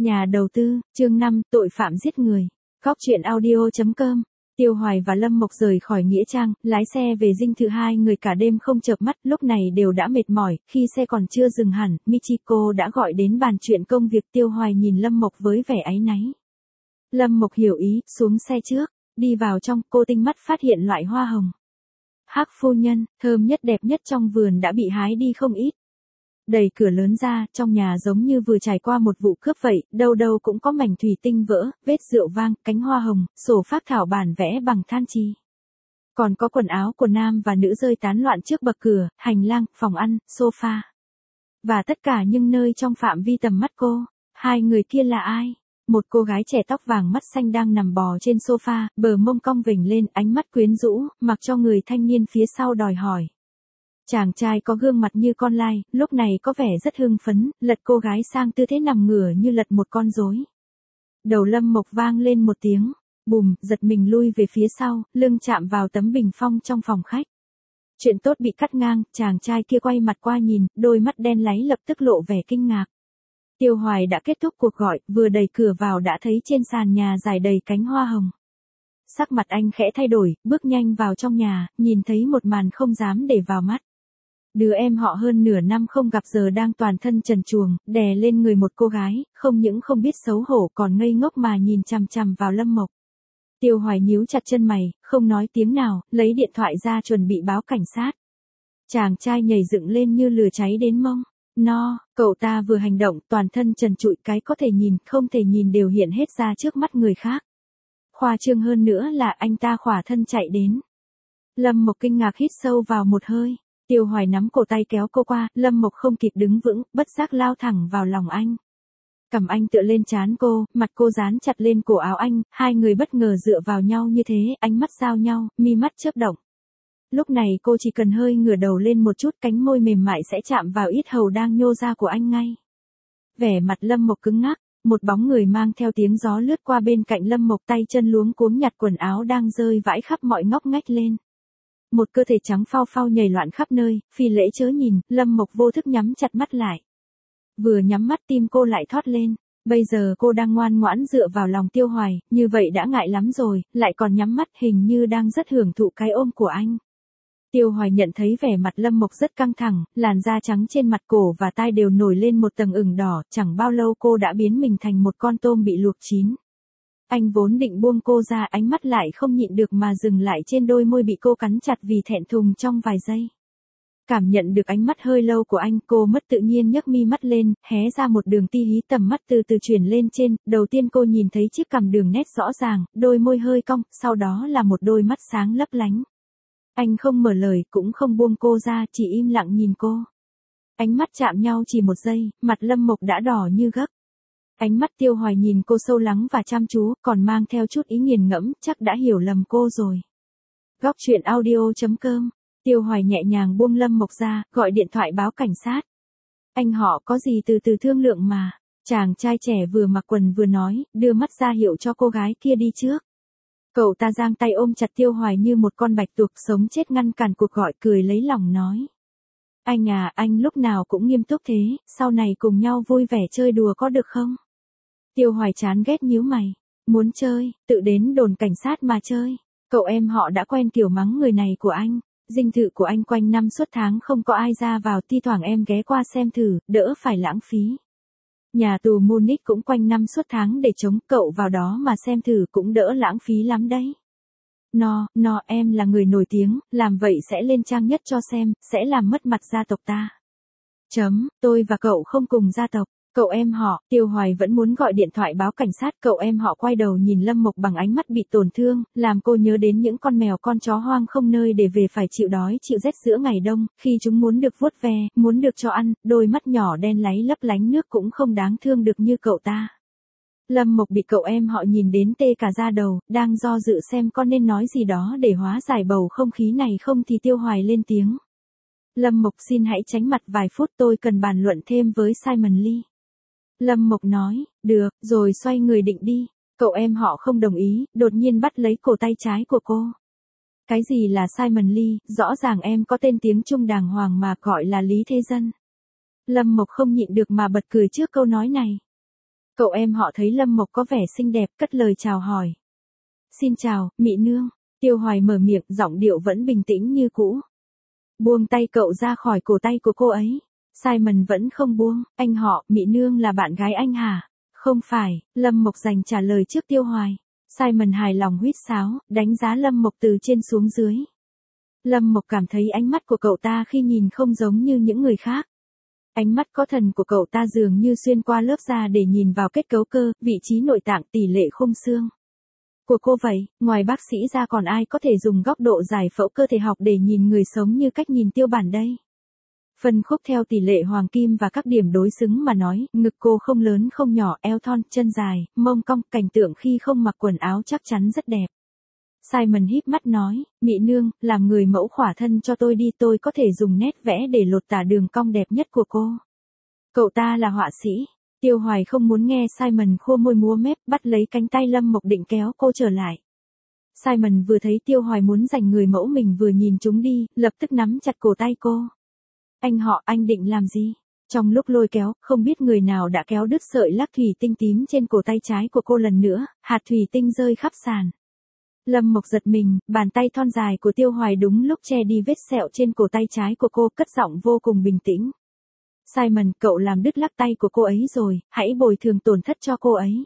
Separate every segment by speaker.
Speaker 1: Nhà đầu tư, chương 5, tội phạm giết người. Góc truyện audio.com. Tiêu Hoài và Lâm Mộc rời khỏi Nghĩa Trang, lái xe về dinh thự, hai người cả đêm không chợp mắt, lúc này đều đã mệt mỏi, khi xe còn chưa dừng hẳn, Michiko đã gọi đến bàn chuyện công việc. Tiêu Hoài nhìn Lâm Mộc với vẻ áy náy. Lâm Mộc hiểu ý, xuống xe trước, đi vào trong, cô tinh mắt phát hiện loại hoa hồng. Hắc phu nhân, thơm nhất đẹp nhất trong vườn đã bị hái đi không ít. Đẩy cửa lớn ra, trong nhà giống như vừa trải qua một vụ cướp vậy, đâu đâu cũng có mảnh thủy tinh vỡ, vết rượu vang, cánh hoa hồng, sổ phác thảo bản vẽ bằng than chì. Còn có quần áo của nam và nữ rơi tán loạn trước bậc cửa, hành lang, phòng ăn, sofa. Và tất cả những nơi trong phạm vi tầm mắt cô. Hai người kia là ai? Một cô gái trẻ tóc vàng mắt xanh đang nằm bò trên sofa, bờ mông cong vểnh lên, ánh mắt quyến rũ, mặc cho người thanh niên phía sau đòi hỏi. Chàng trai có gương mặt như con lai, lúc này có vẻ rất hưng phấn, lật cô gái sang tư thế nằm ngửa như lật một con rối. Đầu Lâm Mộc vang lên một tiếng, bùm, giật mình lui về phía sau, lưng chạm vào tấm bình phong trong phòng khách. Chuyện tốt bị cắt ngang, chàng trai kia quay mặt qua nhìn, đôi mắt đen láy lập tức lộ vẻ kinh ngạc. Tiêu Hoài đã kết thúc cuộc gọi, vừa đẩy cửa vào đã thấy trên sàn nhà rải đầy cánh hoa hồng. Sắc mặt anh khẽ thay đổi, bước nhanh vào trong nhà, nhìn thấy một màn không dám để vào mắt. Đứa em họ hơn nửa năm không gặp giờ đang toàn thân trần truồng, đè lên người một cô gái, không những không biết xấu hổ còn ngây ngốc mà nhìn chằm chằm vào Lâm Mộc. Tiêu Hoài nhíu chặt chân mày, không nói tiếng nào, lấy điện thoại ra chuẩn bị báo cảnh sát. Chàng trai nhảy dựng lên như lửa cháy đến mông. Cậu ta vừa hành động, toàn thân trần trụi, cái có thể nhìn, không thể nhìn đều hiện hết ra trước mắt người khác. Khoa trương hơn nữa là anh ta khỏa thân chạy đến. Lâm Mộc kinh ngạc hít sâu vào một hơi. Tiêu Hoài nắm cổ tay kéo cô qua, Lâm Mộc không kịp đứng vững, bất giác lao thẳng vào lòng anh. Cầm anh tựa lên trán cô, mặt cô dán chặt lên cổ áo anh, hai người bất ngờ dựa vào nhau như thế, ánh mắt giao nhau, mi mắt chớp động. Lúc này cô chỉ cần hơi ngửa đầu lên một chút, cánh môi mềm mại sẽ chạm vào yết hầu đang nhô ra của anh ngay. Vẻ mặt Lâm Mộc cứng ngắc, một bóng người mang theo tiếng gió lướt qua bên cạnh Lâm Mộc, tay chân luống cuống nhặt quần áo đang rơi vãi khắp mọi ngóc ngách lên. Một cơ thể trắng phao phao nhảy loạn khắp nơi, phi lễ chớ nhìn, Lâm Mộc vô thức nhắm chặt mắt lại. Vừa nhắm mắt tim cô lại thoát lên, bây giờ cô đang ngoan ngoãn dựa vào lòng Tiêu Hoài, như vậy đã ngại lắm rồi, lại còn nhắm mắt, hình như đang rất hưởng thụ cái ôm của anh. Tiêu Hoài nhận thấy vẻ mặt Lâm Mộc rất căng thẳng, làn da trắng trên mặt cổ và tai đều nổi lên một tầng ửng đỏ, chẳng bao lâu cô đã biến mình thành một con tôm bị luộc chín. Anh vốn định buông cô ra, ánh mắt lại không nhịn được mà dừng lại trên đôi môi bị cô cắn chặt vì thẹn thùng trong vài giây. Cảm nhận được ánh mắt hơi lâu của anh, cô mất tự nhiên nhấc mi mắt lên, hé ra một đường ti hí, tầm mắt từ từ chuyển lên trên, đầu tiên cô nhìn thấy chiếc cằm đường nét rõ ràng, đôi môi hơi cong, sau đó là một đôi mắt sáng lấp lánh. Anh không mở lời, cũng không buông cô ra, chỉ im lặng nhìn cô. Ánh mắt chạm nhau chỉ một giây, mặt Lâm Mộc đã đỏ như gấc. Ánh mắt Tiêu Hoài nhìn cô sâu lắng và chăm chú, còn mang theo chút ý nghiền ngẫm, chắc đã hiểu lầm cô rồi. Góc truyện audio.com. Tiêu Hoài nhẹ nhàng buông Lâm Mộc ra, gọi điện thoại báo cảnh sát. Anh họ có gì từ từ thương lượng mà. Chàng trai trẻ vừa mặc quần vừa nói, đưa mắt ra hiệu cho cô gái kia đi trước. Cậu ta giang tay ôm chặt Tiêu Hoài như một con bạch tuộc, sống chết ngăn cản cuộc gọi, cười lấy lòng nói. Anh à, anh lúc nào cũng nghiêm túc thế, sau này cùng nhau vui vẻ chơi đùa có được không? Tiêu Hoài chán ghét nhíu mày. Muốn chơi, tự đến đồn cảnh sát mà chơi. Cậu em họ đã quen kiểu mắng người này của anh. Dinh thự của anh quanh năm suốt tháng không có ai ra vào, thi thoảng em ghé qua xem thử, đỡ phải lãng phí. Nhà tù Munich cũng quanh năm suốt tháng để chống, cậu vào đó mà xem thử cũng đỡ lãng phí lắm đấy. Em là người nổi tiếng, làm vậy sẽ lên trang nhất cho xem, sẽ làm mất mặt gia tộc ta. Tôi và cậu không cùng gia tộc. Cậu em họ, Tiêu Hoài vẫn muốn gọi điện thoại báo cảnh sát, cậu em họ quay đầu nhìn Lâm Mộc bằng ánh mắt bị tổn thương, làm cô nhớ đến những con mèo con chó hoang không nơi để về, phải chịu đói chịu rét giữa ngày đông, khi chúng muốn được vuốt ve, muốn được cho ăn, đôi mắt nhỏ đen láy lấp lánh nước cũng không đáng thương được như cậu ta. Lâm Mộc bị cậu em họ nhìn đến tê cả da đầu, đang do dự xem con nên nói gì đó để hóa giải bầu không khí này không thì Tiêu Hoài lên tiếng. Lâm Mộc xin hãy tránh mặt vài phút, tôi cần bàn luận thêm với Simon Lee. Lâm Mộc nói, được, rồi xoay người định đi. Cậu em họ không đồng ý, đột nhiên bắt lấy cổ tay trái của cô. Cái gì là Simon Lee, rõ ràng em có tên tiếng Trung đàng hoàng mà gọi là Lý Thế Dân. Lâm Mộc không nhịn được mà bật cười trước câu nói này. Cậu em họ thấy Lâm Mộc có vẻ xinh đẹp, cất lời chào hỏi. Xin chào, Mị Nương. Tiêu Hoài mở miệng, giọng điệu vẫn bình tĩnh như cũ. Buông tay cậu ra khỏi cổ tay của cô ấy. Simon vẫn không buông. Anh họ, Mị Nương là bạn gái anh hả? Không phải, Lâm Mộc dành trả lời trước Tiêu Hoài. Simon hài lòng huýt sáo, đánh giá Lâm Mộc từ trên xuống dưới. Lâm Mộc cảm thấy ánh mắt của cậu ta khi nhìn không giống như những người khác. Ánh mắt có thần của cậu ta dường như xuyên qua lớp da để nhìn vào kết cấu cơ, vị trí nội tạng, tỷ lệ khung xương của cô vậy. Ngoài bác sĩ ra còn ai có thể dùng góc độ giải phẫu cơ thể học để nhìn người sống như cách nhìn Tiêu Bản đây? Phân khúc theo tỷ lệ hoàng kim và các điểm đối xứng mà nói, ngực cô không lớn không nhỏ, eo thon, chân dài, mông cong, cảnh tượng khi không mặc quần áo chắc chắn rất đẹp. Simon híp mắt nói, Mị Nương, làm người mẫu khỏa thân cho tôi đi, tôi có thể dùng nét vẽ để lột tả đường cong đẹp nhất của cô. Cậu ta là họa sĩ. Tiêu Hoài không muốn nghe Simon khua môi múa mép, bắt lấy cánh tay Lâm Mộc định kéo cô trở lại. Simon vừa thấy Tiêu Hoài muốn giành người mẫu mình vừa nhìn chúng đi, lập tức nắm chặt cổ tay cô. Anh họ, anh định làm gì? Trong lúc lôi kéo, không biết người nào đã kéo đứt sợi lắc thủy tinh tím trên cổ tay trái của cô lần nữa, hạt thủy tinh rơi khắp sàn. Lâm Mộc giật mình, bàn tay thon dài của Tiêu Hoài đúng lúc che đi vết sẹo trên cổ tay trái của cô, cất giọng vô cùng bình tĩnh. Simon, cậu làm đứt lắc tay của cô ấy rồi, hãy bồi thường tổn thất cho cô ấy.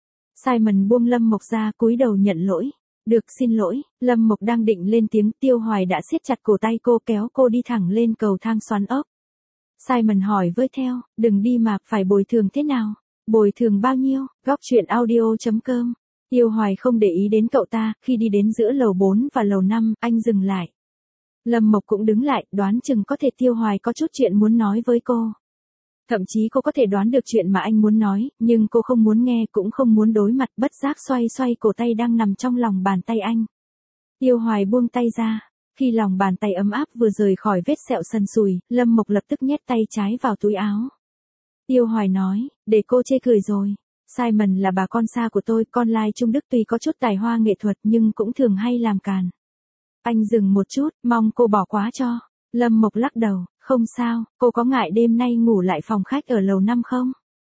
Speaker 1: Simon buông Lâm Mộc ra, cúi đầu nhận lỗi. Được, xin lỗi. Lâm Mộc đang định lên tiếng, Tiêu Hoài đã siết chặt cổ tay cô, kéo cô đi thẳng lên cầu thang xoắn ốc. Simon hỏi với theo, đừng đi mà, phải bồi thường thế nào? Bồi thường bao nhiêu? Góc truyện audio.com. Tiêu Hoài không để ý đến cậu ta, khi đi đến giữa lầu 4 và lầu 5, anh dừng lại. Lâm Mộc cũng đứng lại, đoán chừng có thể Tiêu Hoài có chút chuyện muốn nói với cô. Thậm chí cô có thể đoán được chuyện mà anh muốn nói, nhưng cô không muốn nghe cũng không muốn đối mặt, bất giác xoay xoay cổ tay đang nằm trong lòng bàn tay anh. Tiêu Hoài buông tay ra. Khi lòng bàn tay ấm áp vừa rời khỏi vết sẹo sần sùi, Lâm Mộc lập tức nhét tay trái vào túi áo. Tiêu Hoài nói, để cô chê cười rồi. Simon là bà con xa của tôi, con lai Trung Đức tuy có chút tài hoa nghệ thuật nhưng cũng thường hay làm càn. Anh dừng một chút, mong cô bỏ qua cho. Lâm Mộc lắc đầu, không sao, cô có ngại đêm nay ngủ lại phòng khách ở lầu 5 không?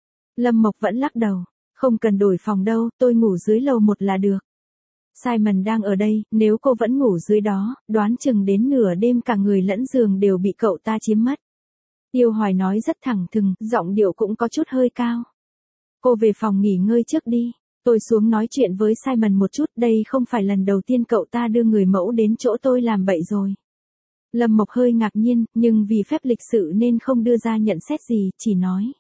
Speaker 1: Lâm Mộc vẫn lắc đầu, không cần đổi phòng đâu, tôi ngủ dưới lầu 1 là được. Simon đang ở đây, nếu cô vẫn ngủ dưới đó, đoán chừng đến nửa đêm cả người lẫn giường đều bị cậu ta chiếm mất. Tiêu Hoài nói rất thẳng thừng, giọng điệu cũng có chút hơi cao. Cô về phòng nghỉ ngơi trước đi. Tôi xuống nói chuyện với Simon một chút, đây không phải lần đầu tiên cậu ta đưa người mẫu đến chỗ tôi làm bậy rồi. Lâm Mộc hơi ngạc nhiên, nhưng vì phép lịch sự nên không đưa ra nhận xét gì, chỉ nói.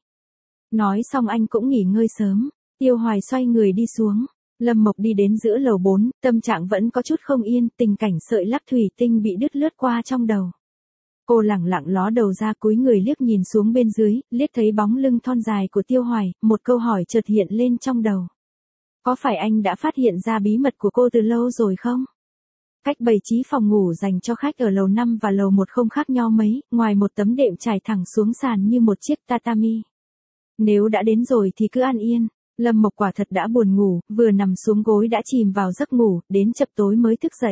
Speaker 1: Nói xong anh cũng nghỉ ngơi sớm. Tiêu Hoài xoay người đi xuống. Lâm Mộc đi đến giữa lầu 4, tâm trạng vẫn có chút không yên, tình cảnh sợi lắc thủy tinh bị đứt lướt qua trong đầu. Cô lẳng lặng ló đầu ra, cúi người liếc nhìn xuống bên dưới, liếc thấy bóng lưng thon dài của Tiêu Hoài, một câu hỏi chợt hiện lên trong đầu. Có phải anh đã phát hiện ra bí mật của cô từ lâu rồi không? Cách bày trí phòng ngủ dành cho khách ở lầu 5 và lầu 1 không khác nhau mấy, ngoài một tấm đệm trải thẳng xuống sàn như một chiếc tatami. Nếu đã đến rồi thì cứ an yên. Lâm Mộc quả thật đã buồn ngủ, vừa nằm xuống gối đã chìm vào giấc ngủ, đến chập tối mới thức dậy.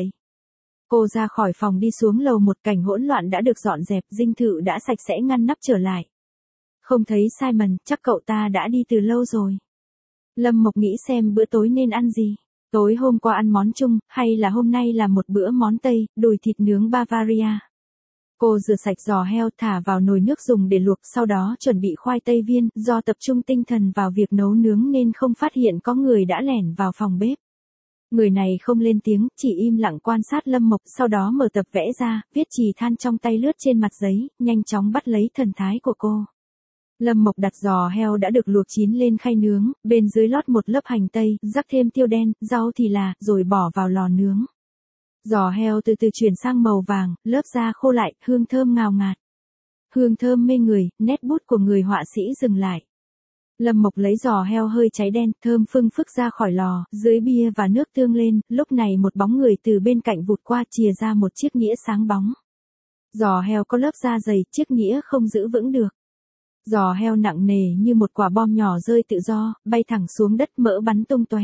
Speaker 1: Cô ra khỏi phòng đi xuống lầu 1, cảnh hỗn loạn đã được dọn dẹp, dinh thự đã sạch sẽ ngăn nắp trở lại. Không thấy Simon, chắc cậu ta đã đi từ lâu rồi. Lâm Mộc nghĩ xem bữa tối nên ăn gì. Tối hôm qua ăn món Trung, hay là hôm nay là một bữa món Tây, đùi thịt nướng Bavaria. Cô rửa sạch giò heo, thả vào nồi nước dùng để luộc, sau đó chuẩn bị khoai tây viên, do tập trung tinh thần vào việc nấu nướng nên không phát hiện có người đã lẻn vào phòng bếp. Người này không lên tiếng, chỉ im lặng quan sát Lâm Mộc, sau đó mở tập vẽ ra, viết chì than trong tay lướt trên mặt giấy, nhanh chóng bắt lấy thần thái của cô. Lâm Mộc đặt giò heo đã được luộc chín lên khay nướng, bên dưới lót một lớp hành tây, rắc thêm tiêu đen, rau thì là, rồi bỏ vào lò nướng. Giò heo từ từ chuyển sang màu vàng, lớp da khô lại, hương thơm ngào ngạt. Hương thơm mê người, nét bút của người họa sĩ dừng lại. Lâm Mộc lấy giò heo hơi cháy đen, thơm phưng phức ra khỏi lò, dưới bia và nước tương lên, lúc này một bóng người từ bên cạnh vụt qua, chìa ra một chiếc nĩa sáng bóng. Giò heo có lớp da dày, chiếc nĩa không giữ vững được. Giò heo nặng nề như một quả bom nhỏ rơi tự do, bay thẳng xuống đất, mỡ bắn tung tóe.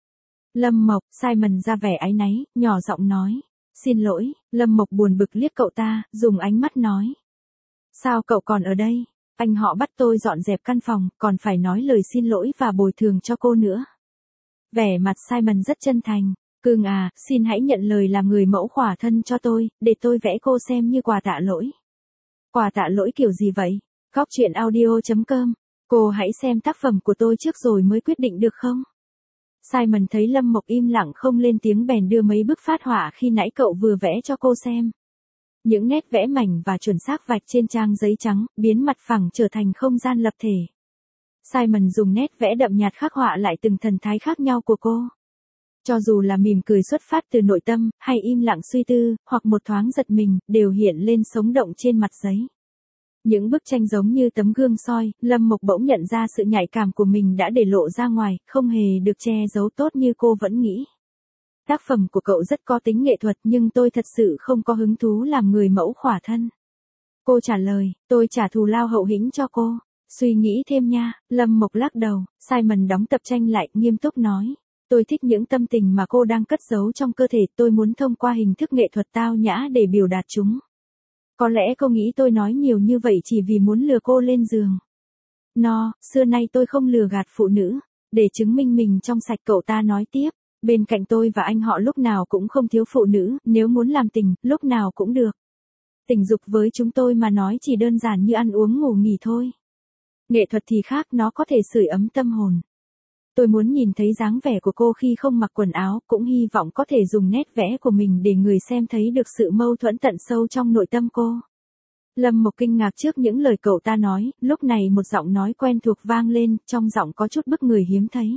Speaker 1: Lâm Mộc, Simon ra vẻ áy náy, nhỏ giọng nói. Xin lỗi. Lâm Mộc buồn bực liếc cậu ta, dùng ánh mắt nói. Sao cậu còn ở đây? Anh họ bắt tôi dọn dẹp căn phòng, còn phải nói lời xin lỗi và bồi thường cho cô nữa. Vẻ mặt Simon rất chân thành. Cưng à, xin hãy nhận lời làm người mẫu khỏa thân cho tôi, để tôi vẽ cô xem như quà tạ lỗi. Quà tạ lỗi kiểu gì vậy? Góc truyện audio.com. Cô hãy xem tác phẩm của tôi trước rồi mới quyết định được không? Simon thấy Lâm Mộc im lặng không lên tiếng bèn đưa mấy bức phác họa khi nãy cậu vừa vẽ cho cô xem. Những nét vẽ mảnh và chuẩn xác vạch trên trang giấy trắng, biến mặt phẳng trở thành không gian lập thể. Simon dùng nét vẽ đậm nhạt khắc họa lại từng thần thái khác nhau của cô. Cho dù là mỉm cười xuất phát từ nội tâm, hay im lặng suy tư, hoặc một thoáng giật mình, đều hiện lên sống động trên mặt giấy. Những bức tranh giống như tấm gương soi, Lâm Mộc bỗng nhận ra sự nhạy cảm của mình đã để lộ ra ngoài, không hề được che giấu tốt như cô vẫn nghĩ. Tác phẩm của cậu rất có tính nghệ thuật nhưng tôi thật sự không có hứng thú làm người mẫu khỏa thân. Cô trả lời, tôi trả thù lao hậu hĩnh cho cô. Suy nghĩ thêm nha, Lâm Mộc lắc đầu. Simon đóng tập tranh lại, nghiêm túc nói. Tôi thích những tâm tình mà cô đang cất giấu trong cơ thể, tôi muốn thông qua hình thức nghệ thuật tao nhã để biểu đạt chúng. Có lẽ cô nghĩ tôi nói nhiều như vậy chỉ vì muốn lừa cô lên giường. Xưa nay tôi không lừa gạt phụ nữ. Để chứng minh mình trong sạch, cậu ta nói tiếp. Bên cạnh tôi và anh họ lúc nào cũng không thiếu phụ nữ, nếu muốn làm tình, lúc nào cũng được. Tình dục với chúng tôi mà nói chỉ đơn giản như ăn uống ngủ nghỉ thôi. Nghệ thuật thì khác, nó có thể sưởi ấm tâm hồn. Tôi muốn nhìn thấy dáng vẻ của cô khi không mặc quần áo, cũng hy vọng có thể dùng nét vẽ của mình để người xem thấy được sự mâu thuẫn tận sâu trong nội tâm cô. Lâm Mộc kinh ngạc trước những lời cậu ta nói, lúc này một giọng nói quen thuộc vang lên, trong giọng có chút bức người hiếm thấy.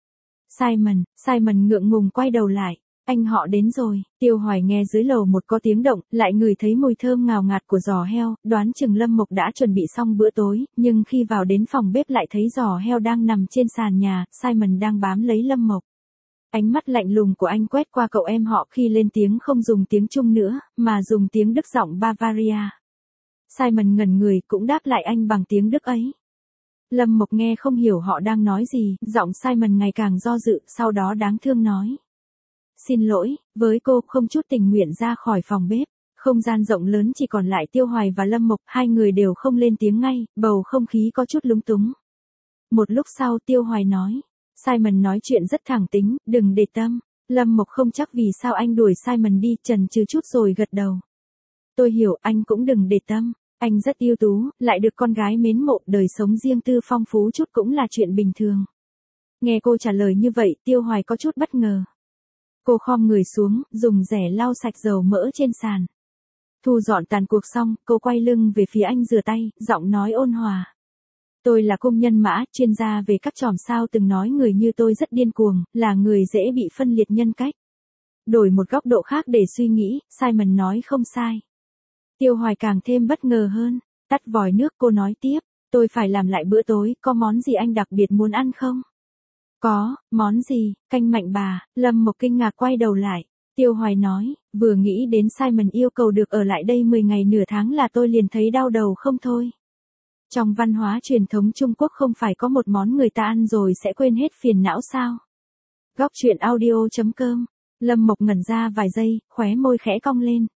Speaker 1: Simon ngượng ngùng quay đầu lại. Anh họ đến rồi. Tiêu Hoài nghe dưới lầu một có tiếng động, lại ngửi thấy mùi thơm ngào ngạt của giò heo, đoán chừng Lâm Mộc đã chuẩn bị xong bữa tối, nhưng khi vào đến phòng bếp lại thấy giò heo đang nằm trên sàn nhà, Simon đang bám lấy Lâm Mộc. Ánh mắt lạnh lùng của anh quét qua cậu em họ khi lên tiếng không dùng tiếng Trung nữa, mà dùng tiếng Đức giọng Bavaria. Simon ngẩn người cũng đáp lại anh bằng tiếng Đức ấy. Lâm Mộc nghe không hiểu họ đang nói gì, giọng Simon ngày càng do dự, sau đó đáng thương nói. Xin lỗi, với cô không chút tình nguyện ra khỏi phòng bếp. Không gian rộng lớn chỉ còn lại Tiêu Hoài và Lâm Mộc, hai người đều không lên tiếng ngay, bầu không khí có chút lúng túng. Một lúc sau Tiêu Hoài nói. Simon nói chuyện rất thẳng tính, đừng để tâm. Lâm Mộc không chắc vì sao anh đuổi Simon đi, chần chừ chút rồi gật đầu. Tôi hiểu, anh cũng đừng để tâm. Anh rất ưu tú, lại được con gái mến mộ, đời sống riêng tư phong phú chút cũng là chuyện bình thường. Nghe cô trả lời như vậy, Tiêu Hoài có chút bất ngờ. Cô khom người xuống, dùng rẻ lau sạch dầu mỡ trên sàn. Thu dọn tàn cuộc xong, cô quay lưng về phía anh rửa tay, giọng nói ôn hòa. Tôi là công nhân mã, chuyên gia về các chòm sao từng nói người như tôi rất điên cuồng, là người dễ bị phân liệt nhân cách. Đổi một góc độ khác để suy nghĩ, Simon nói không sai. Tiêu Hoài càng thêm bất ngờ hơn. Tắt vòi nước, cô nói tiếp. Tôi phải làm lại bữa tối, có món gì anh đặc biệt muốn ăn không? Có, món gì? Canh mạnh bà. Lâm Mộc kinh ngạc quay đầu lại. Tiêu Hoài nói, vừa nghĩ đến Simon yêu cầu được ở lại đây 10 ngày nửa tháng là tôi liền thấy đau đầu không thôi. Trong văn hóa truyền thống Trung Quốc không phải có một món người ta ăn rồi sẽ quên hết phiền não sao? Góc truyện audio.com. Lâm Mộc ngẩn ra vài giây, khóe môi khẽ cong lên.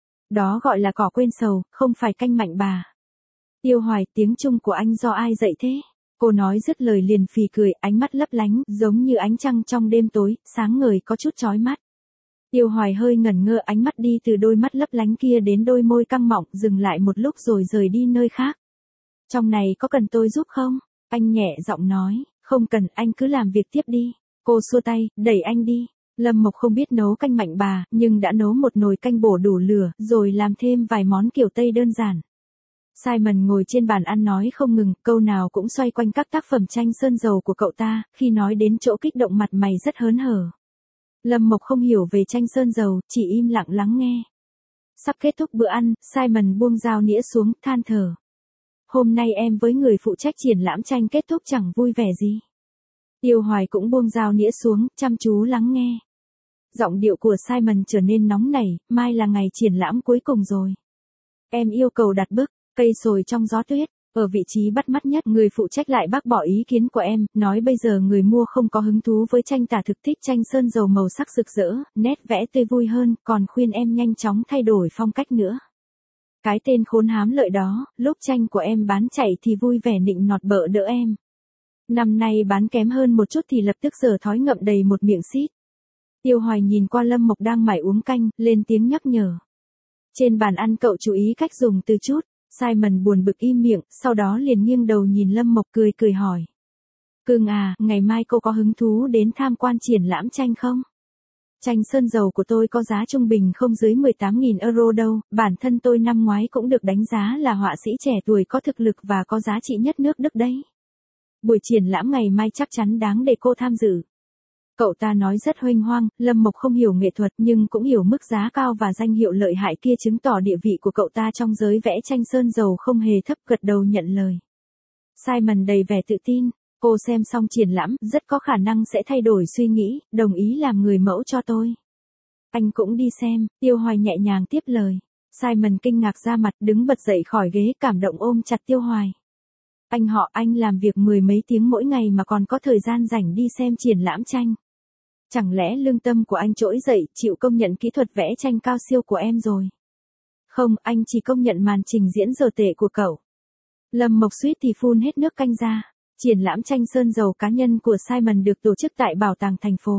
Speaker 1: Đó gọi là cỏ quên sầu, không phải canh mạnh bà. Tiêu Hoài, tiếng Trung của anh do ai dạy thế? Cô nói dứt lời liền phì cười, ánh mắt lấp lánh, giống như ánh trăng trong đêm tối, sáng ngời có chút chói mắt. Tiêu Hoài hơi ngẩn ngơ, ánh mắt đi từ đôi mắt lấp lánh kia đến đôi môi căng mọng, dừng lại một lúc rồi rời đi nơi khác. Trong này có cần tôi giúp không? Anh nhẹ giọng nói, không cần, anh cứ làm việc tiếp đi. Cô xua tay, đẩy anh đi. Lâm Mộc không biết nấu canh mạnh bà, nhưng đã nấu một nồi canh bổ đủ lửa, rồi làm thêm vài món kiểu Tây đơn giản. Simon ngồi trên bàn ăn nói không ngừng, câu nào cũng xoay quanh các tác phẩm tranh sơn dầu của cậu ta, khi nói đến chỗ kích động mặt mày rất hớn hở. Lâm Mộc không hiểu về tranh sơn dầu, chỉ im lặng lắng nghe. Sắp kết thúc bữa ăn, Simon buông dao nĩa xuống, than thở. Hôm nay em với người phụ trách triển lãm tranh kết thúc chẳng vui vẻ gì. Tiêu Hoài cũng buông dao nĩa xuống, chăm chú lắng nghe. Giọng điệu của Simon trở nên nóng nảy, mai là ngày triển lãm cuối cùng rồi. Em yêu cầu đặt bức, cây sồi trong gió tuyết, ở vị trí bắt mắt nhất. Người phụ trách lại bác bỏ ý kiến của em, nói bây giờ người mua không có hứng thú với tranh tả thực, thích tranh sơn dầu màu sắc rực rỡ, nét vẽ tươi vui hơn, còn khuyên em nhanh chóng thay đổi phong cách nữa. Cái tên khốn hám lợi đó, lúc tranh của em bán chạy thì vui vẻ nịnh nọt bợ đỡ em. Năm nay bán kém hơn một chút thì lập tức giở thói ngậm đầy một miệng xít. Tiêu Hoài nhìn qua Lâm Mộc đang mải uống canh, lên tiếng nhắc nhở. Trên bàn ăn cậu chú ý cách dùng từ chút. Simon buồn bực im miệng, sau đó liền nghiêng đầu nhìn Lâm Mộc cười cười hỏi. Cưng à, ngày mai cô có hứng thú đến tham quan triển lãm tranh không? Tranh sơn dầu của tôi có giá trung bình không dưới 18.000 euro đâu, bản thân tôi năm ngoái cũng được đánh giá là họa sĩ trẻ tuổi có thực lực và có giá trị nhất nước Đức đấy. Buổi triển lãm ngày mai chắc chắn đáng để cô tham dự. Cậu ta nói rất huênh hoang, Lâm Mộc không hiểu nghệ thuật nhưng cũng hiểu mức giá cao và danh hiệu lợi hại kia chứng tỏ địa vị của cậu ta trong giới vẽ tranh sơn dầu không hề thấp, gật đầu nhận lời. Simon đầy vẻ tự tin, cô xem xong triển lãm, rất có khả năng sẽ thay đổi suy nghĩ, đồng ý làm người mẫu cho tôi. Anh cũng đi xem, Tiêu Hoài nhẹ nhàng tiếp lời. Simon kinh ngạc ra mặt, đứng bật dậy khỏi ghế, cảm động ôm chặt Tiêu Hoài. Anh làm việc mười mấy tiếng mỗi ngày mà còn có thời gian rảnh đi xem triển lãm tranh. Chẳng lẽ lương tâm của anh trỗi dậy, chịu công nhận kỹ thuật vẽ tranh cao siêu của em rồi? Không, anh chỉ công nhận màn trình diễn dở tệ của cậu. Lâm Mộc suýt thì phun hết nước canh ra. Triển lãm tranh sơn dầu cá nhân của Simon được tổ chức tại bảo tàng thành phố.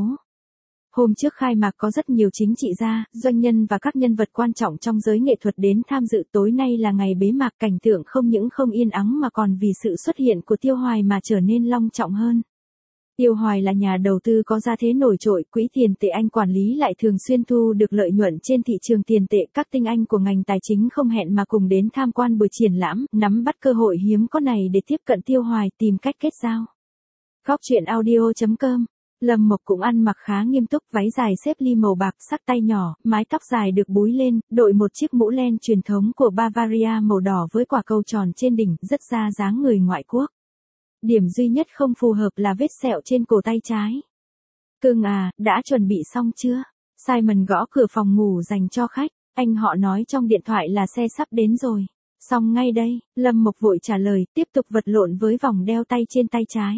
Speaker 1: Hôm trước khai mạc có rất nhiều chính trị gia, doanh nhân và các nhân vật quan trọng trong giới nghệ thuật đến tham dự. Tối nay là ngày bế mạc, cảnh tượng không những không yên ắng mà còn vì sự xuất hiện của Tiêu Hoài mà trở nên long trọng hơn. Tiêu Hoài là nhà đầu tư có gia thế nổi trội, quỹ tiền tệ anh quản lý lại thường xuyên thu được lợi nhuận trên thị trường tiền tệ. Các tinh anh của ngành tài chính không hẹn mà cùng đến tham quan buổi triển lãm, nắm bắt cơ hội hiếm có này để tiếp cận Tiêu Hoài, tìm cách kết giao. Góc truyện audio.com. Lâm Mộc cũng ăn mặc khá nghiêm túc, váy dài xếp ly màu bạc, sắc tay nhỏ, mái tóc dài được búi lên, đội một chiếc mũ len truyền thống của Bavaria màu đỏ với quả cầu tròn trên đỉnh, rất ra dáng người ngoại quốc. Điểm duy nhất không phù hợp là vết sẹo trên cổ tay trái. Cưng à, đã chuẩn bị xong chưa? Simon gõ cửa phòng ngủ dành cho khách, anh họ nói trong điện thoại là xe sắp đến rồi. Xong ngay đây, Lâm Mộc vội trả lời, tiếp tục vật lộn với vòng đeo tay trên tay trái.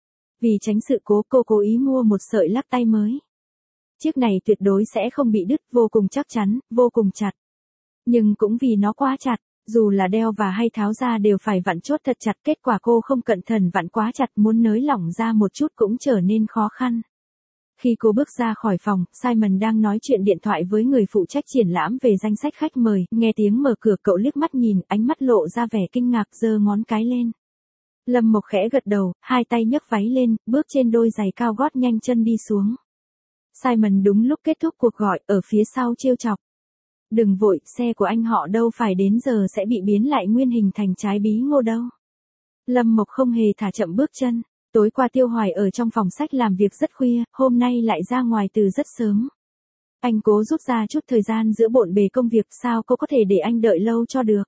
Speaker 1: Vì tránh sự cố, cô cố ý mua một sợi lắc tay mới. Chiếc này tuyệt đối sẽ không bị đứt, vô cùng chắc chắn, vô cùng chặt. Nhưng cũng vì nó quá chặt, dù là đeo và hay tháo ra đều phải vặn chốt thật chặt, kết quả cô không cẩn thận vặn quá chặt, muốn nới lỏng ra một chút cũng trở nên khó khăn. Khi cô bước ra khỏi phòng, Simon đang nói chuyện điện thoại với người phụ trách triển lãm về danh sách khách mời, nghe tiếng mở cửa cậu liếc mắt nhìn, ánh mắt lộ ra vẻ kinh ngạc, giơ ngón cái lên. Lâm Mộc khẽ gật đầu, hai tay nhấc váy lên, bước trên đôi giày cao gót nhanh chân đi xuống. Simon đúng lúc kết thúc cuộc gọi, ở phía sau trêu chọc. Đừng vội, xe của anh họ đâu phải đến giờ sẽ bị biến lại nguyên hình thành trái bí ngô đâu. Lâm Mộc không hề thả chậm bước chân. Tối qua Tiêu Hoài ở trong phòng sách làm việc rất khuya, hôm nay lại ra ngoài từ rất sớm. Anh cố rút ra chút thời gian giữa bộn bề công việc, sao cô có thể để anh đợi lâu cho được.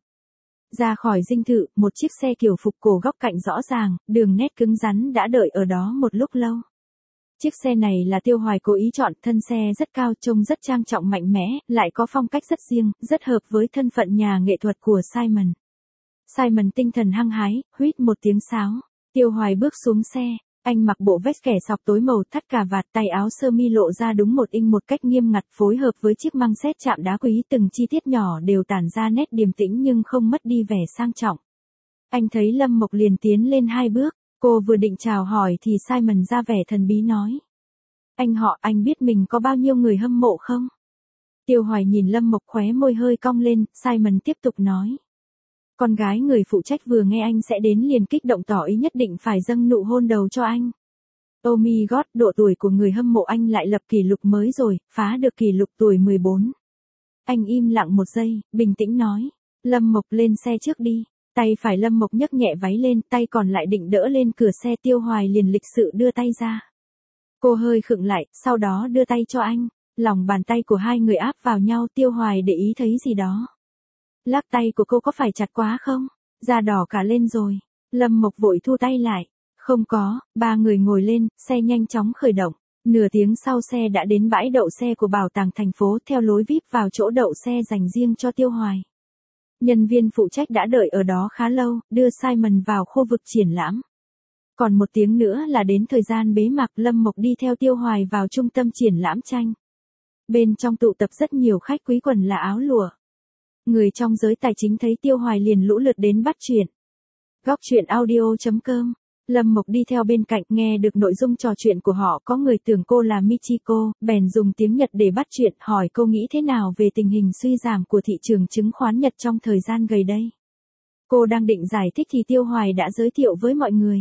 Speaker 1: Ra khỏi dinh thự, một chiếc xe kiểu phục cổ góc cạnh rõ ràng, đường nét cứng rắn đã đợi ở đó một lúc lâu. Chiếc xe này là Tiêu Hoài cố ý chọn, thân xe rất cao, trông rất trang trọng mạnh mẽ, lại có phong cách rất riêng, rất hợp với thân phận nhà nghệ thuật của Simon. Simon tinh thần hăng hái, huýt một tiếng sáo. Tiêu Hoài bước xuống xe, anh mặc bộ vest kẻ sọc tối màu, thắt cà vạt, tay áo sơ mi lộ ra đúng một inch một cách nghiêm ngặt, phối hợp với chiếc măng xét chạm đá quý, từng chi tiết nhỏ đều tản ra nét điềm tĩnh nhưng không mất đi vẻ sang trọng. Anh thấy Lâm Mộc liền tiến lên hai bước, cô vừa định chào hỏi thì Simon ra vẻ thần bí nói. Anh biết mình có bao nhiêu người hâm mộ không? Tiêu Hoài nhìn Lâm Mộc khóe môi hơi cong lên, Simon tiếp tục nói. Con gái người phụ trách vừa nghe anh sẽ đến liền kích động tỏ ý nhất định phải dâng nụ hôn đầu cho anh. Oh my god, độ tuổi của người hâm mộ anh lại lập kỷ lục mới rồi, phá được kỷ lục tuổi 14. Anh im lặng một giây, bình tĩnh nói. Lâm Mộc lên xe trước đi. Tay phải Lâm Mộc nhấc nhẹ váy lên, tay còn lại định đỡ lên cửa xe, Tiêu Hoài liền lịch sự đưa tay ra. Cô hơi khựng lại, sau đó đưa tay cho anh. Lòng bàn tay của hai người áp vào nhau, Tiêu Hoài để ý thấy gì đó. Lắc tay của cô có phải chặt quá không? Da đỏ cả lên rồi. Lâm Mộc vội thu tay lại. Không có, ba người ngồi lên, xe nhanh chóng khởi động. Nửa tiếng sau xe đã đến bãi đậu xe của bảo tàng thành phố, theo lối VIP vào chỗ đậu xe dành riêng cho Tiêu Hoài. Nhân viên phụ trách đã đợi ở đó khá lâu, đưa Simon vào khu vực triển lãm. Còn một tiếng nữa là đến thời gian bế mạc, Lâm Mộc đi theo Tiêu Hoài vào trung tâm triển lãm tranh. Bên trong tụ tập rất nhiều khách quý, quần là áo lụa. người trong giới tài chính thấy Tiêu Hoài liền lũ lượt đến bắt chuyện. Góc chuyện audio.com. Lâm Mộc đi theo bên cạnh nghe được nội dung trò chuyện của họ, có người tưởng cô là Michiko, bèn dùng tiếng Nhật để bắt chuyện, hỏi cô nghĩ thế nào về tình hình suy giảm của thị trường chứng khoán Nhật trong thời gian gần đây. Cô đang định giải thích thì Tiêu Hoài đã giới thiệu với mọi người.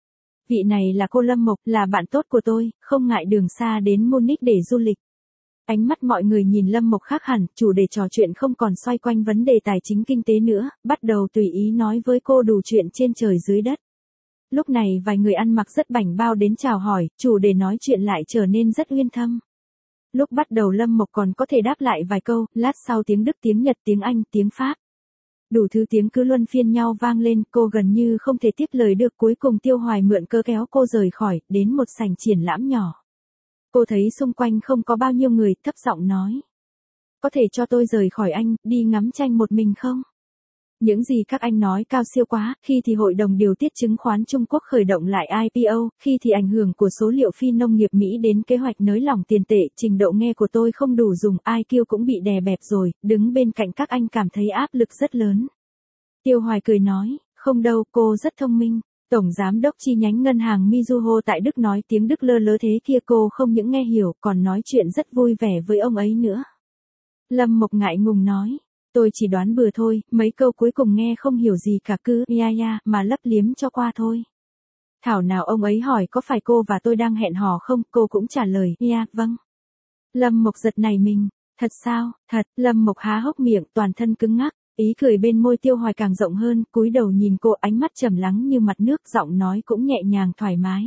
Speaker 1: Vị này là cô Lâm Mộc, là bạn tốt của tôi, không ngại đường xa đến Munich để du lịch. Ánh mắt mọi người nhìn Lâm Mộc khác hẳn, chủ đề trò chuyện không còn xoay quanh vấn đề tài chính kinh tế nữa, bắt đầu tùy ý nói với cô đủ chuyện trên trời dưới đất. Lúc này vài người ăn mặc rất bảnh bao đến chào hỏi, chủ đề nói chuyện lại trở nên rất uyên thâm. Lúc bắt đầu Lâm Mộc còn có thể đáp lại vài câu, lát sau tiếng Đức, tiếng Nhật, tiếng Anh, tiếng Pháp. Đủ thứ tiếng cứ luân phiên nhau vang lên, cô gần như không thể tiếp lời được, cuối cùng Tiêu Hoài mượn cớ kéo cô rời khỏi, đến một sảnh triển lãm nhỏ. Cô thấy xung quanh không có bao nhiêu người, thấp giọng nói. Có thể cho tôi rời khỏi anh, đi ngắm tranh một mình không? Những gì các anh nói cao siêu quá, khi thì Hội đồng Điều tiết Chứng khoán Trung Quốc khởi động lại IPO, khi thì ảnh hưởng của số liệu phi nông nghiệp Mỹ đến kế hoạch nới lỏng tiền tệ, trình độ nghe của tôi không đủ dùng, IQ cũng bị đè bẹp rồi, đứng bên cạnh các anh cảm thấy áp lực rất lớn. Tiêu Hoài cười nói, không đâu, cô rất thông minh. Tổng giám đốc chi nhánh ngân hàng Mizuho tại Đức nói tiếng Đức lơ lớ thế kia, cô không những nghe hiểu, còn nói chuyện rất vui vẻ với ông ấy nữa. Lâm Mộc ngại ngùng nói. Tôi chỉ đoán bừa thôi, mấy câu cuối cùng nghe không hiểu gì cả, cứ ya mà lấp liếm cho qua thôi. Thảo nào ông ấy hỏi có phải cô và tôi đang hẹn hò không, cô cũng trả lời, vâng. Lâm Mộc giật nảy mình, thật sao, thật, Lâm Mộc há hốc miệng, toàn thân cứng ngắc, ý cười bên môi Tiêu Hoài càng rộng hơn, cúi đầu nhìn cô, ánh mắt trầm lắng như mặt nước, giọng nói cũng nhẹ nhàng thoải mái.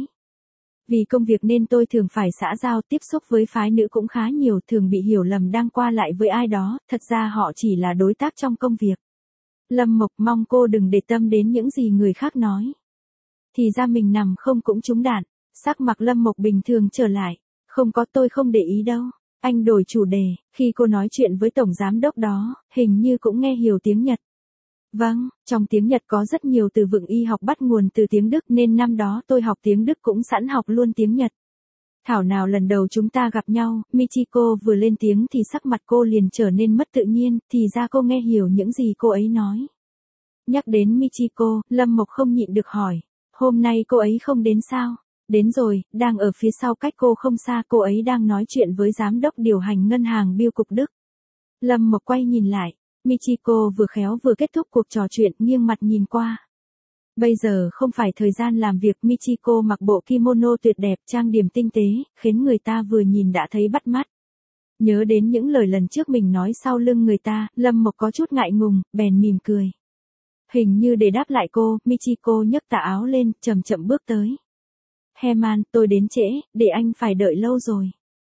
Speaker 1: Vì công việc nên tôi thường phải xã giao, tiếp xúc với phái nữ cũng khá nhiều, thường bị hiểu lầm đang qua lại với ai đó, thật ra họ chỉ là đối tác trong công việc. Lâm Mộc mong cô đừng để tâm đến những gì người khác nói. Thì ra mình nằm không cũng trúng đạn, sắc mặt Lâm Mộc bình thường trở lại. Không có, tôi không để ý đâu. Anh đổi chủ đề, khi cô nói chuyện với tổng giám đốc đó, hình như cũng nghe hiểu tiếng Nhật. Vâng, trong tiếng Nhật có rất nhiều từ vựng y học bắt nguồn từ tiếng Đức nên năm đó tôi học tiếng Đức cũng sẵn học luôn tiếng Nhật. Thảo nào lần đầu chúng ta gặp nhau, Michiko vừa lên tiếng thì sắc mặt cô liền trở nên mất tự nhiên, thì ra cô nghe hiểu những gì cô ấy nói. Nhắc đến Michiko, Lâm Mộc không nhịn được hỏi, hôm nay cô ấy không đến sao? Đến rồi, đang ở phía sau cách cô không xa, cô ấy đang nói chuyện với giám đốc điều hành ngân hàng Biêu cục Đức. Lâm Mộc quay nhìn lại. Michiko vừa khéo vừa kết thúc cuộc trò chuyện, nghiêng mặt nhìn qua. Bây giờ không phải thời gian làm việc, Michiko mặc bộ kimono tuyệt đẹp, trang điểm tinh tế, khiến người ta vừa nhìn đã thấy bắt mắt. Nhớ đến những lời lần trước mình nói sau lưng người ta, Lâm Mộc có chút ngại ngùng, bèn mỉm cười. Hình như để đáp lại cô, Michiko nhấc tà áo lên, chậm chậm bước tới. Herman, tôi đến trễ, để anh phải đợi lâu rồi.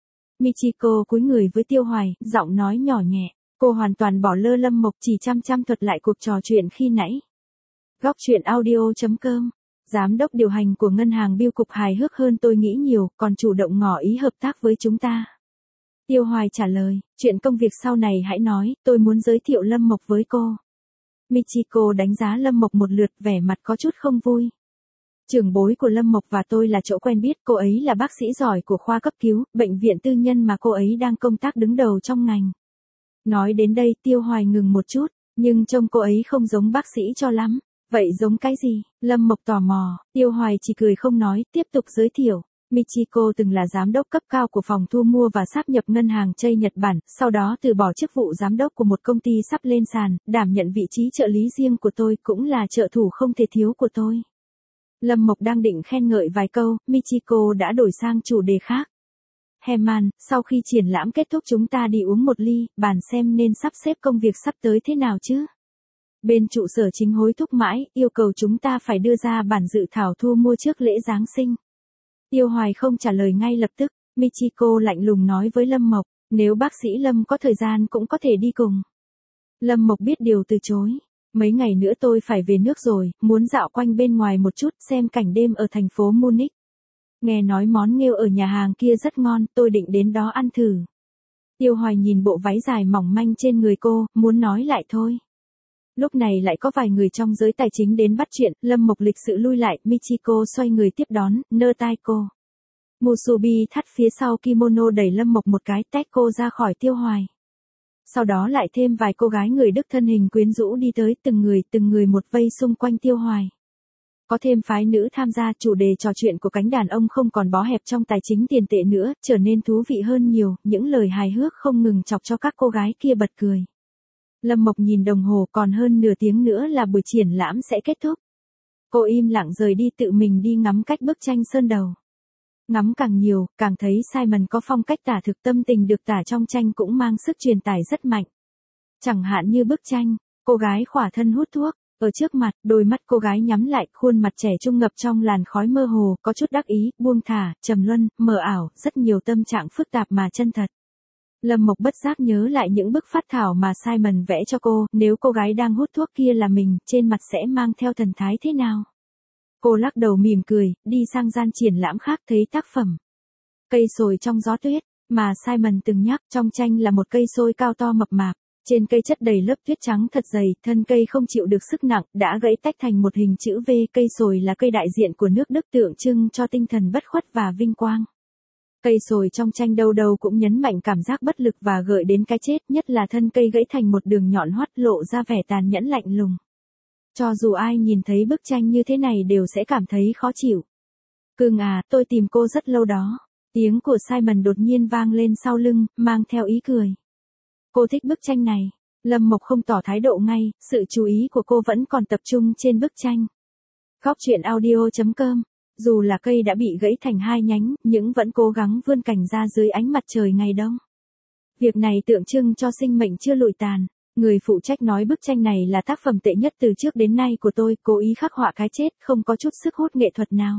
Speaker 1: Michiko cúi người với Tiêu Hoài, giọng nói nhỏ nhẹ. Cô hoàn toàn bỏ lơ Lâm Mộc, chỉ chăm chăm thuật lại cuộc trò chuyện khi nãy. Góc chuyện audio.com. Giám đốc điều hành của ngân hàng Biêu cục hài hước hơn tôi nghĩ nhiều, còn chủ động ngỏ ý hợp tác với chúng ta. Tiêu Hoài trả lời, chuyện công việc sau này hãy nói, tôi muốn giới thiệu Lâm Mộc với cô. Michiko đánh giá Lâm Mộc một lượt, vẻ mặt có chút không vui. Trưởng bối của Lâm Mộc và tôi là chỗ quen biết, cô ấy là bác sĩ giỏi của khoa cấp cứu, bệnh viện tư nhân mà cô ấy đang công tác đứng đầu trong ngành. Nói đến đây Tiêu Hoài ngừng một chút, nhưng trông cô ấy không giống bác sĩ cho lắm. Vậy giống cái gì? Lâm Mộc tò mò, Tiêu Hoài chỉ cười không nói, tiếp tục giới thiệu. Michiko từng là giám đốc cấp cao của phòng thu mua và sáp nhập ngân hàng Chase Nhật Bản, sau đó từ bỏ chức vụ giám đốc của một công ty sắp lên sàn, đảm nhận vị trí trợ lý riêng của tôi, cũng là trợ thủ không thể thiếu của tôi. Lâm Mộc đang định khen ngợi vài câu, Michiko đã đổi sang chủ đề khác. Herman, sau khi triển lãm kết thúc chúng ta đi uống một ly, bàn xem nên sắp xếp công việc sắp tới thế nào chứ? Bên trụ sở chính hối thúc mãi, yêu cầu chúng ta phải đưa ra bản dự thảo thu mua trước lễ Giáng sinh. Tiêu Hoài không trả lời ngay lập tức, Michiko lạnh lùng nói với Lâm Mộc, nếu bác sĩ Lâm có thời gian cũng có thể đi cùng. Lâm Mộc biết điều từ chối. Mấy ngày nữa tôi phải về nước rồi, muốn dạo quanh bên ngoài một chút, xem cảnh đêm ở thành phố Munich. Nghe nói món nghêu ở nhà hàng kia rất ngon, tôi định đến đó ăn thử. Tiêu Hoài nhìn bộ váy dài mỏng manh trên người cô, muốn nói lại thôi. Lúc này lại có vài người trong giới tài chính đến bắt chuyện, Lâm Mộc lịch sự lui lại, Michiko xoay người tiếp đón, nơ tai cô. Musubi thắt phía sau kimono đẩy Lâm Mộc một cái, tách cô ra khỏi Tiêu Hoài. Sau đó lại thêm vài cô gái người Đức thân hình quyến rũ đi tới, từng người một vây xung quanh Tiêu Hoài. Có thêm phái nữ tham gia, chủ đề trò chuyện của cánh đàn ông không còn bó hẹp trong tài chính tiền tệ nữa, trở nên thú vị hơn nhiều, những lời hài hước không ngừng chọc cho các cô gái kia bật cười. Lâm Mộc nhìn đồng hồ, còn hơn nửa tiếng nữa là buổi triển lãm sẽ kết thúc. Cô im lặng rời đi, tự mình đi ngắm cách bức tranh sơn đầu. Ngắm càng nhiều, càng thấy Simon có phong cách tả thực, tâm tình được tả trong tranh cũng mang sức truyền tải rất mạnh. Chẳng hạn như bức tranh, cô gái khỏa thân hút thuốc, ở trước mặt, đôi mắt cô gái nhắm lại, khuôn mặt trẻ trung ngập trong làn khói mơ hồ, có chút đắc ý, buông thả, trầm luân, mờ ảo, rất nhiều tâm trạng phức tạp mà chân thật. Lâm Mộc bất giác nhớ lại những bức phác thảo mà Simon vẽ cho cô, nếu cô gái đang hút thuốc kia là mình, trên mặt sẽ mang theo thần thái thế nào? Cô lắc đầu mỉm cười, đi sang gian triển lãm khác, thấy tác phẩm Cây sồi trong gió tuyết, mà Simon từng nhắc, trong tranh là một cây sồi cao to mập mạp. Trên cây chất đầy lớp tuyết trắng thật dày, thân cây không chịu được sức nặng, đã gãy tách thành một hình chữ V. Cây sồi là cây đại diện của nước Đức, tượng trưng cho tinh thần bất khuất và vinh quang. Cây sồi trong tranh đâu đâu cũng nhấn mạnh cảm giác bất lực và gợi đến cái chết, nhất là thân cây gãy thành một đường nhọn hoắt, lộ ra vẻ tàn nhẫn lạnh lùng. Cho dù ai nhìn thấy bức tranh như thế này đều sẽ cảm thấy khó chịu. Cưng à, tôi tìm cô rất lâu đó. Tiếng của Simon đột nhiên vang lên sau lưng, mang theo ý cười. Cô thích bức tranh này. Lâm Mộc không tỏ thái độ ngay, sự chú ý của cô vẫn còn tập trung trên bức tranh. Góc truyện audio.com. Dù là cây đã bị gãy thành hai nhánh, nhưng vẫn cố gắng vươn cành ra dưới ánh mặt trời ngày đông. Việc này tượng trưng cho sinh mệnh chưa lụi tàn. Người phụ trách nói bức tranh này là tác phẩm tệ nhất từ trước đến nay của tôi, cố ý khắc họa cái chết, không có chút sức hút nghệ thuật nào.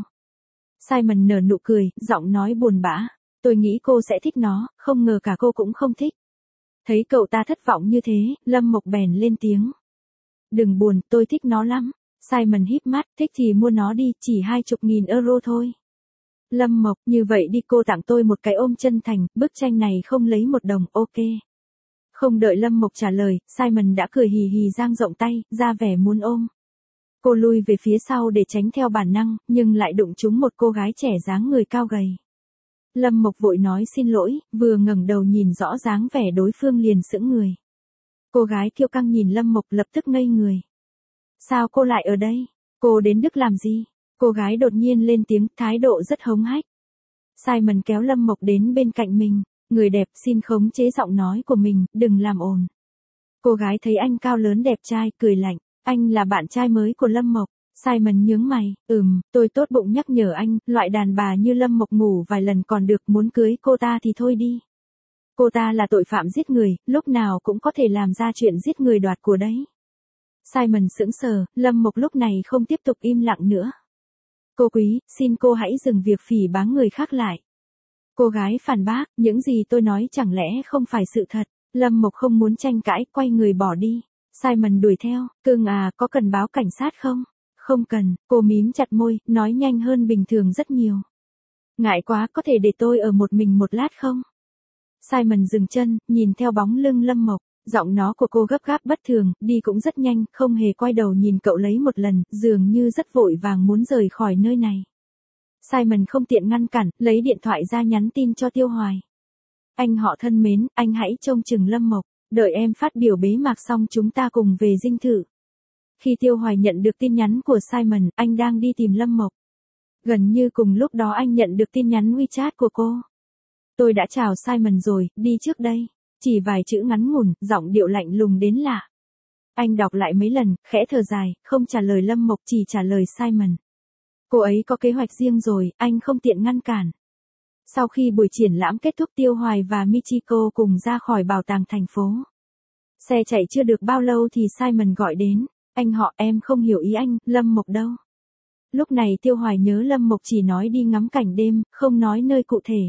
Speaker 1: Simon nở nụ cười, giọng nói buồn bã. Tôi nghĩ cô sẽ thích nó, không ngờ cả cô cũng không thích. Thấy cậu ta thất vọng như thế, Lâm Mộc bèn lên tiếng. Đừng buồn, tôi thích nó lắm. Simon híp mắt, thích thì mua nó đi, chỉ 20.000 euro thôi. Lâm Mộc, như vậy đi, cô tặng tôi một cái ôm chân thành, bức tranh này không lấy 1 đồng, ok. Không đợi Lâm Mộc trả lời, Simon đã cười hì hì dang rộng tay, ra vẻ muốn ôm. Cô lui về phía sau để tránh theo bản năng, nhưng lại đụng trúng một cô gái trẻ dáng người cao gầy. Lâm Mộc vội nói xin lỗi, vừa ngẩng đầu nhìn rõ dáng vẻ đối phương liền sững người. Cô gái kiêu căng nhìn Lâm Mộc lập tức ngây người. Sao cô lại ở đây? Cô đến Đức làm gì? Cô gái đột nhiên lên tiếng, thái độ rất hống hách. Simon kéo Lâm Mộc đến bên cạnh mình. Người đẹp, xin khống chế giọng nói của mình, đừng làm ồn. Cô gái thấy anh cao lớn đẹp trai, cười lạnh. Anh là bạn trai mới của Lâm Mộc. Simon nhướng mày, tôi tốt bụng nhắc nhở anh, loại đàn bà như Lâm Mộc ngủ vài lần còn được, muốn cưới cô ta thì thôi đi. Cô ta là tội phạm giết người, lúc nào cũng có thể làm ra chuyện giết người đoạt của đấy. Simon sững sờ, Lâm Mộc lúc này không tiếp tục im lặng nữa. Cô quý, xin cô hãy dừng việc phỉ báng người khác lại. Cô gái phản bác, những gì tôi nói chẳng lẽ không phải sự thật. Lâm Mộc không muốn tranh cãi, quay người bỏ đi. Simon đuổi theo, cưng à, có cần báo cảnh sát không? Không cần, cô mím chặt môi, nói nhanh hơn bình thường rất nhiều. Ngại quá, có thể để tôi ở một mình một lát không? Simon dừng chân, nhìn theo bóng lưng Lâm Mộc, giọng nói của cô gấp gáp bất thường, đi cũng rất nhanh, không hề quay đầu nhìn cậu lấy một lần, dường như rất vội vàng muốn rời khỏi nơi này. Simon không tiện ngăn cản, lấy điện thoại ra nhắn tin cho Tiêu Hoài. Anh họ thân mến, anh hãy trông chừng Lâm Mộc, đợi em phát biểu bế mạc xong chúng ta cùng về dinh thự. Khi Tiêu Hoài nhận được tin nhắn của Simon, anh đang đi tìm Lâm Mộc. Gần như cùng lúc đó anh nhận được tin nhắn WeChat của cô. Tôi đã chào Simon rồi, đi trước đây. Chỉ vài chữ ngắn ngủn, giọng điệu lạnh lùng đến lạ. Anh đọc lại mấy lần, khẽ thở dài, không trả lời Lâm Mộc, chỉ trả lời Simon. Cô ấy có kế hoạch riêng rồi, anh không tiện ngăn cản. Sau khi buổi triển lãm kết thúc, Tiêu Hoài và Michiko cùng ra khỏi bảo tàng thành phố. Xe chạy chưa được bao lâu thì Simon gọi đến. Anh họ, em không hiểu ý anh, Lâm Mộc đâu? Lúc này Tiêu Hoài nhớ Lâm Mộc chỉ nói đi ngắm cảnh đêm, không nói nơi cụ thể.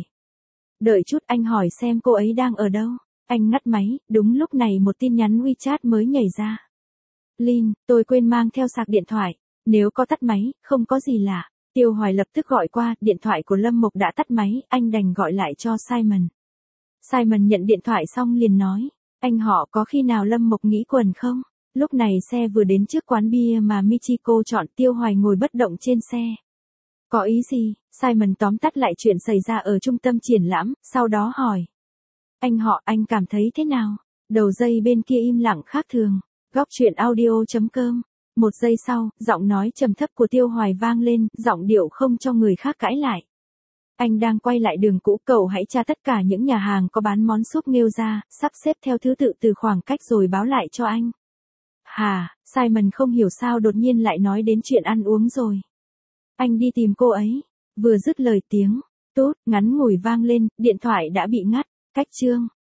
Speaker 1: Đợi chút, anh hỏi xem cô ấy đang ở đâu. Anh ngắt máy, đúng lúc này một tin nhắn WeChat mới nhảy ra. Lin, tôi quên mang theo sạc điện thoại. Nếu có tắt máy, không có gì lạ. Tiêu Hoài lập tức gọi qua, điện thoại của Lâm Mộc đã tắt máy, anh đành gọi lại cho Simon. Simon nhận điện thoại xong liền nói, anh họ có khi nào Lâm Mộc nghĩ quần không? Lúc này xe vừa đến trước quán bia mà Michiko chọn, Tiêu Hoài ngồi bất động trên xe. Có ý gì? Simon tóm tắt lại chuyện xảy ra ở trung tâm triển lãm, sau đó hỏi. Anh họ, anh cảm thấy thế nào? Đầu dây bên kia im lặng khác thường. Góc chuyện audio.com. Một giây sau, giọng nói trầm thấp của Tiêu Hoài vang lên, giọng điệu không cho người khác cãi lại. Anh đang quay lại đường cũ, cậu hãy tra tất cả những nhà hàng có bán món súp nghêu ra, sắp xếp theo thứ tự từ khoảng cách rồi báo lại cho anh. Hà, Simon không hiểu sao đột nhiên lại nói đến chuyện ăn uống rồi. Anh đi tìm cô ấy. Vừa dứt lời tiếng tút ngắn ngủi vang lên, điện thoại đã bị ngắt. Cách chương